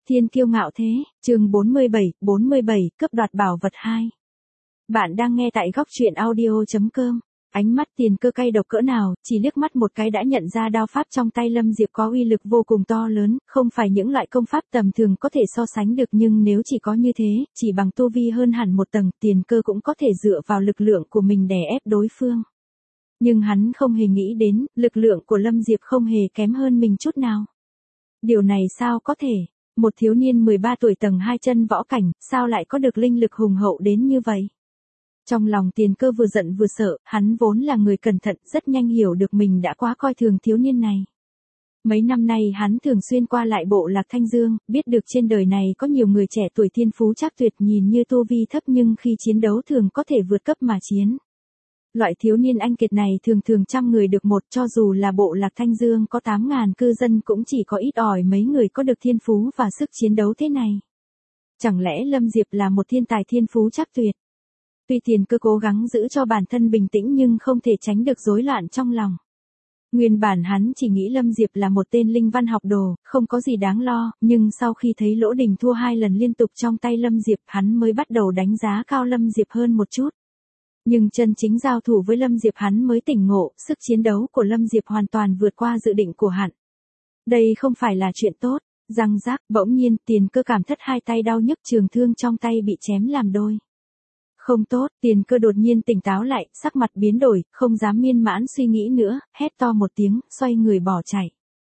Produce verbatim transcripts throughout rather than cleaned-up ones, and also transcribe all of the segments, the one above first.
Thiên kiêu ngạo thế, chương bốn mươi bảy, bốn mươi bảy, cướp đoạt bảo vật hai. Bạn đang nghe tại góc truyện audio chấm com. Ánh mắt Tiền Cơ cay độc cỡ nào, chỉ liếc mắt một cái đã nhận ra đao pháp trong tay Lâm Diệp có uy lực vô cùng to lớn, không phải những loại công pháp tầm thường có thể so sánh được, nhưng nếu chỉ có như thế, chỉ bằng tu vi hơn hẳn một tầng, Tiền Cơ cũng có thể dựa vào lực lượng của mình đè ép đối phương. Nhưng hắn không hề nghĩ đến, lực lượng của Lâm Diệp không hề kém hơn mình chút nào. Điều này sao có thể? Một thiếu niên mười ba tuổi tầng hai chân võ cảnh, sao lại có được linh lực hùng hậu đến như vậy? Trong lòng Tiền Cơ vừa giận vừa sợ, hắn vốn là người cẩn thận, rất nhanh hiểu được mình đã quá coi thường thiếu niên này. Mấy năm nay hắn thường xuyên qua lại bộ lạc Thanh Dương, biết được trên đời này có nhiều người trẻ tuổi thiên phú trác tuyệt, nhìn như tu vi thấp nhưng khi chiến đấu thường có thể vượt cấp mà chiến. Loại thiếu niên anh kiệt này thường thường trăm người được một, cho dù là bộ lạc Thanh Dương có tám ngàn cư dân cũng chỉ có ít ỏi mấy người có được thiên phú và sức chiến đấu thế này. Chẳng lẽ Lâm Diệp là một thiên tài thiên phú trác tuyệt? Tuy Tiền Cơ cố gắng giữ cho bản thân bình tĩnh nhưng không thể tránh được rối loạn trong lòng. Nguyên bản hắn chỉ nghĩ Lâm Diệp là một tên linh văn học đồ, không có gì đáng lo, nhưng sau khi thấy Lỗ Đình thua hai lần liên tục trong tay Lâm Diệp, hắn mới bắt đầu đánh giá cao Lâm Diệp hơn một chút. Nhưng chân chính giao thủ với Lâm Diệp hắn mới tỉnh ngộ, sức chiến đấu của Lâm Diệp hoàn toàn vượt qua dự định của hắn. Đây không phải là chuyện tốt. Răng rác, bỗng nhiên Tiền Cơ cảm thất hai tay đau nhức, trường thương trong tay bị chém làm đôi. Không tốt, Tiền Cơ đột nhiên tỉnh táo lại, sắc mặt biến đổi, không dám miên mãn suy nghĩ nữa, hét to một tiếng, xoay người bỏ chạy.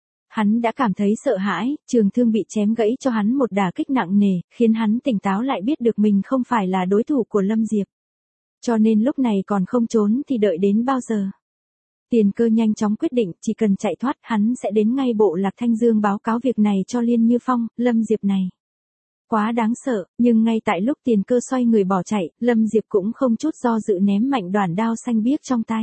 Hắn đã cảm thấy sợ hãi, trường thương bị chém gãy cho hắn một đả kích nặng nề, khiến hắn tỉnh táo lại biết được mình không phải là đối thủ của Lâm Diệp. Cho nên lúc này còn không trốn thì đợi đến bao giờ? Tiền Cơ nhanh chóng quyết định, chỉ cần chạy thoát hắn sẽ đến ngay bộ lạc Thanh Dương báo cáo việc này cho Liên Như Phong. Lâm Diệp này quá đáng sợ, nhưng ngay tại lúc Tiền Cơ xoay người bỏ chạy, Lâm Diệp cũng không chút do dự ném mạnh đoản đao xanh biếc trong tay.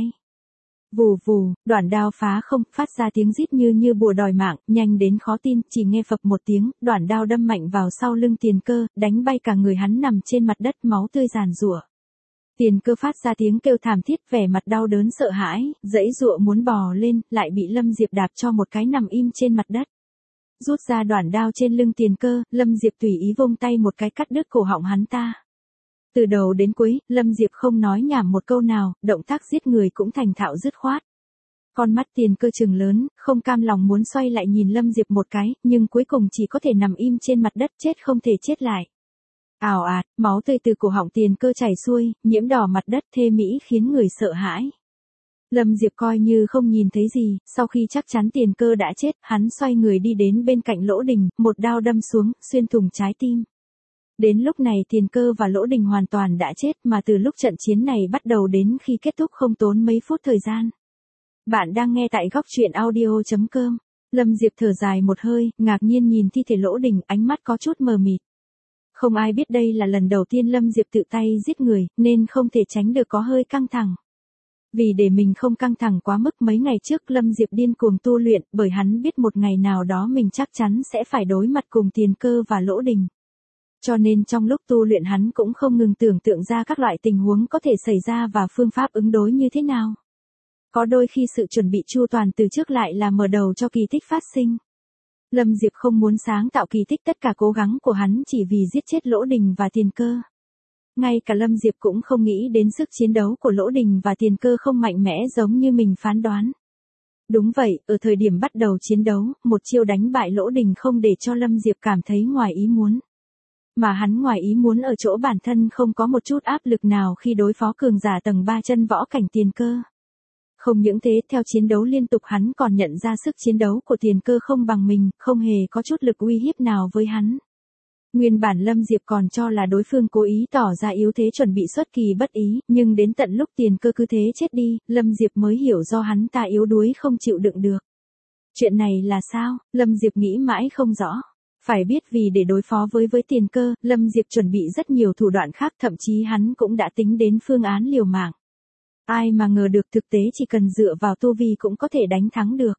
Vù vù, đoản đao phá không, phát ra tiếng rít như như bùa đòi mạng, nhanh đến khó tin, chỉ nghe phập một tiếng, đoản đao đâm mạnh vào sau lưng Tiền Cơ, đánh bay cả người hắn nằm trên mặt đất, máu tươi giàn giụa. Tiền Cơ phát ra tiếng kêu thảm thiết, vẻ mặt đau đớn sợ hãi, giãy giụa muốn bò lên, lại bị Lâm Diệp đạp cho một cái nằm im trên mặt đất. Rút ra đoản đao trên lưng Tiền Cơ, Lâm Diệp tùy ý vung tay một cái cắt đứt cổ họng hắn ta. Từ đầu đến cuối, Lâm Diệp không nói nhảm một câu nào, động tác giết người cũng thành thạo dứt khoát. Con mắt Tiền Cơ trừng lớn, không cam lòng muốn xoay lại nhìn Lâm Diệp một cái, nhưng cuối cùng chỉ có thể nằm im trên mặt đất, chết không thể chết lại. Ào ạt, máu tươi từ cổ họng Tiền Cơ chảy xuôi, nhiễm đỏ mặt đất thê mỹ khiến người sợ hãi. Lâm Diệp coi như không nhìn thấy gì, sau khi chắc chắn Tiền Cơ đã chết, hắn xoay người đi đến bên cạnh Lỗ Đình, một đao đâm xuống, xuyên thủng trái tim. Đến lúc này Tiền Cơ và Lỗ Đình hoàn toàn đã chết, mà từ lúc trận chiến này bắt đầu đến khi kết thúc không tốn mấy phút thời gian. Bạn đang nghe tại góc truyện audio chấm com. Lâm Diệp thở dài một hơi, ngạc nhiên nhìn thi thể Lỗ Đình, ánh mắt có chút mờ mịt. Không ai biết đây là lần đầu tiên Lâm Diệp tự tay giết người, nên không thể tránh được có hơi căng thẳng. Vì để mình không căng thẳng quá mức, mấy ngày trước Lâm Diệp điên cuồng tu luyện, bởi hắn biết một ngày nào đó mình chắc chắn sẽ phải đối mặt cùng Tiền Cơ và Lỗ Đình. Cho nên trong lúc tu luyện hắn cũng không ngừng tưởng tượng ra các loại tình huống có thể xảy ra và phương pháp ứng đối như thế nào. Có đôi khi sự chuẩn bị chu toàn từ trước lại là mở đầu cho kỳ tích phát sinh. Lâm Diệp không muốn sáng tạo kỳ tích, tất cả cố gắng của hắn chỉ vì giết chết Lỗ Đình và Tiền Cơ. Ngay cả Lâm Diệp cũng không nghĩ đến sức chiến đấu của Lỗ Đình và Tiền Cơ không mạnh mẽ giống như mình phán đoán. Đúng vậy, ở thời điểm bắt đầu chiến đấu, một chiêu đánh bại Lỗ Đình không để cho Lâm Diệp cảm thấy ngoài ý muốn. Mà hắn ngoài ý muốn ở chỗ bản thân không có một chút áp lực nào khi đối phó cường giả tầng ba chân võ cảnh Tiền Cơ. Không những thế, theo chiến đấu liên tục hắn còn nhận ra sức chiến đấu của Tiền Cơ không bằng mình, không hề có chút lực uy hiếp nào với hắn. Nguyên bản Lâm Diệp còn cho là đối phương cố ý tỏ ra yếu thế chuẩn bị xuất kỳ bất ý, nhưng đến tận lúc Tiền Cơ cứ thế chết đi, Lâm Diệp mới hiểu do hắn ta yếu đuối không chịu đựng được. Chuyện này là sao? Lâm Diệp nghĩ mãi không rõ. Phải biết vì để đối phó với với Tiền Cơ, Lâm Diệp chuẩn bị rất nhiều thủ đoạn khác, thậm chí hắn cũng đã tính đến phương án liều mạng. Ai mà ngờ được thực tế chỉ cần dựa vào tu vi cũng có thể đánh thắng được.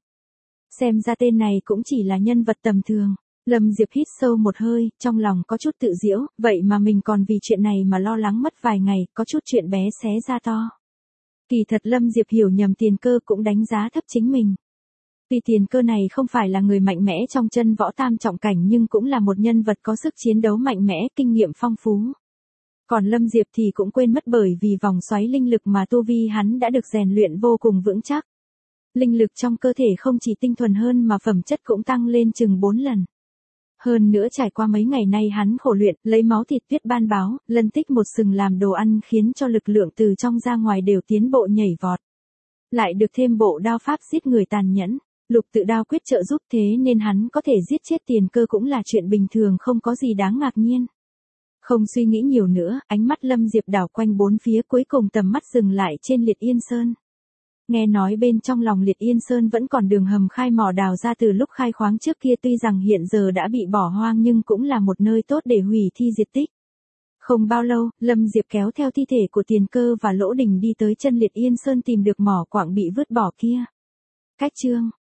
Xem ra tên này cũng chỉ là nhân vật tầm thường. Lâm Diệp hít sâu một hơi, trong lòng có chút tự giễu, vậy mà mình còn vì chuyện này mà lo lắng mất vài ngày, có chút chuyện bé xé ra to. Kỳ thật Lâm Diệp hiểu nhầm, Tiền Cơ cũng đánh giá thấp chính mình. Tuy tiền cơ này không phải là người mạnh mẽ trong chân võ tam trọng cảnh nhưng cũng là một nhân vật có sức chiến đấu mạnh mẽ, kinh nghiệm phong phú. Còn Lâm Diệp thì cũng quên mất bởi vì vòng xoáy linh lực mà tu vi hắn đã được rèn luyện vô cùng vững chắc. Linh lực trong cơ thể không chỉ tinh thuần hơn mà phẩm chất cũng tăng lên chừng bốn lần. Hơn nữa trải qua mấy ngày nay hắn khổ luyện, lấy máu thịt viết ban báo, lân tích một sừng làm đồ ăn khiến cho lực lượng từ trong ra ngoài đều tiến bộ nhảy vọt. Lại được thêm bộ đao pháp giết người tàn nhẫn, lục tự đao quyết trợ giúp thế nên hắn có thể giết chết tiền cơ cũng là chuyện bình thường không có gì đáng ngạc nhiên. Không suy nghĩ nhiều nữa, ánh mắt Lâm Diệp đảo quanh bốn phía cuối cùng tầm mắt dừng lại trên Liệt Yên Sơn. Nghe nói bên trong lòng Liệt Yên Sơn vẫn còn đường hầm khai mỏ đào ra từ lúc khai khoáng trước kia tuy rằng hiện giờ đã bị bỏ hoang nhưng cũng là một nơi tốt để hủy thi diệt tích. Không bao lâu, Lâm Diệp kéo theo thi thể của tiền cơ và Lỗ Đình đi tới chân Liệt Yên Sơn tìm được mỏ quặng bị vứt bỏ kia. Cách chương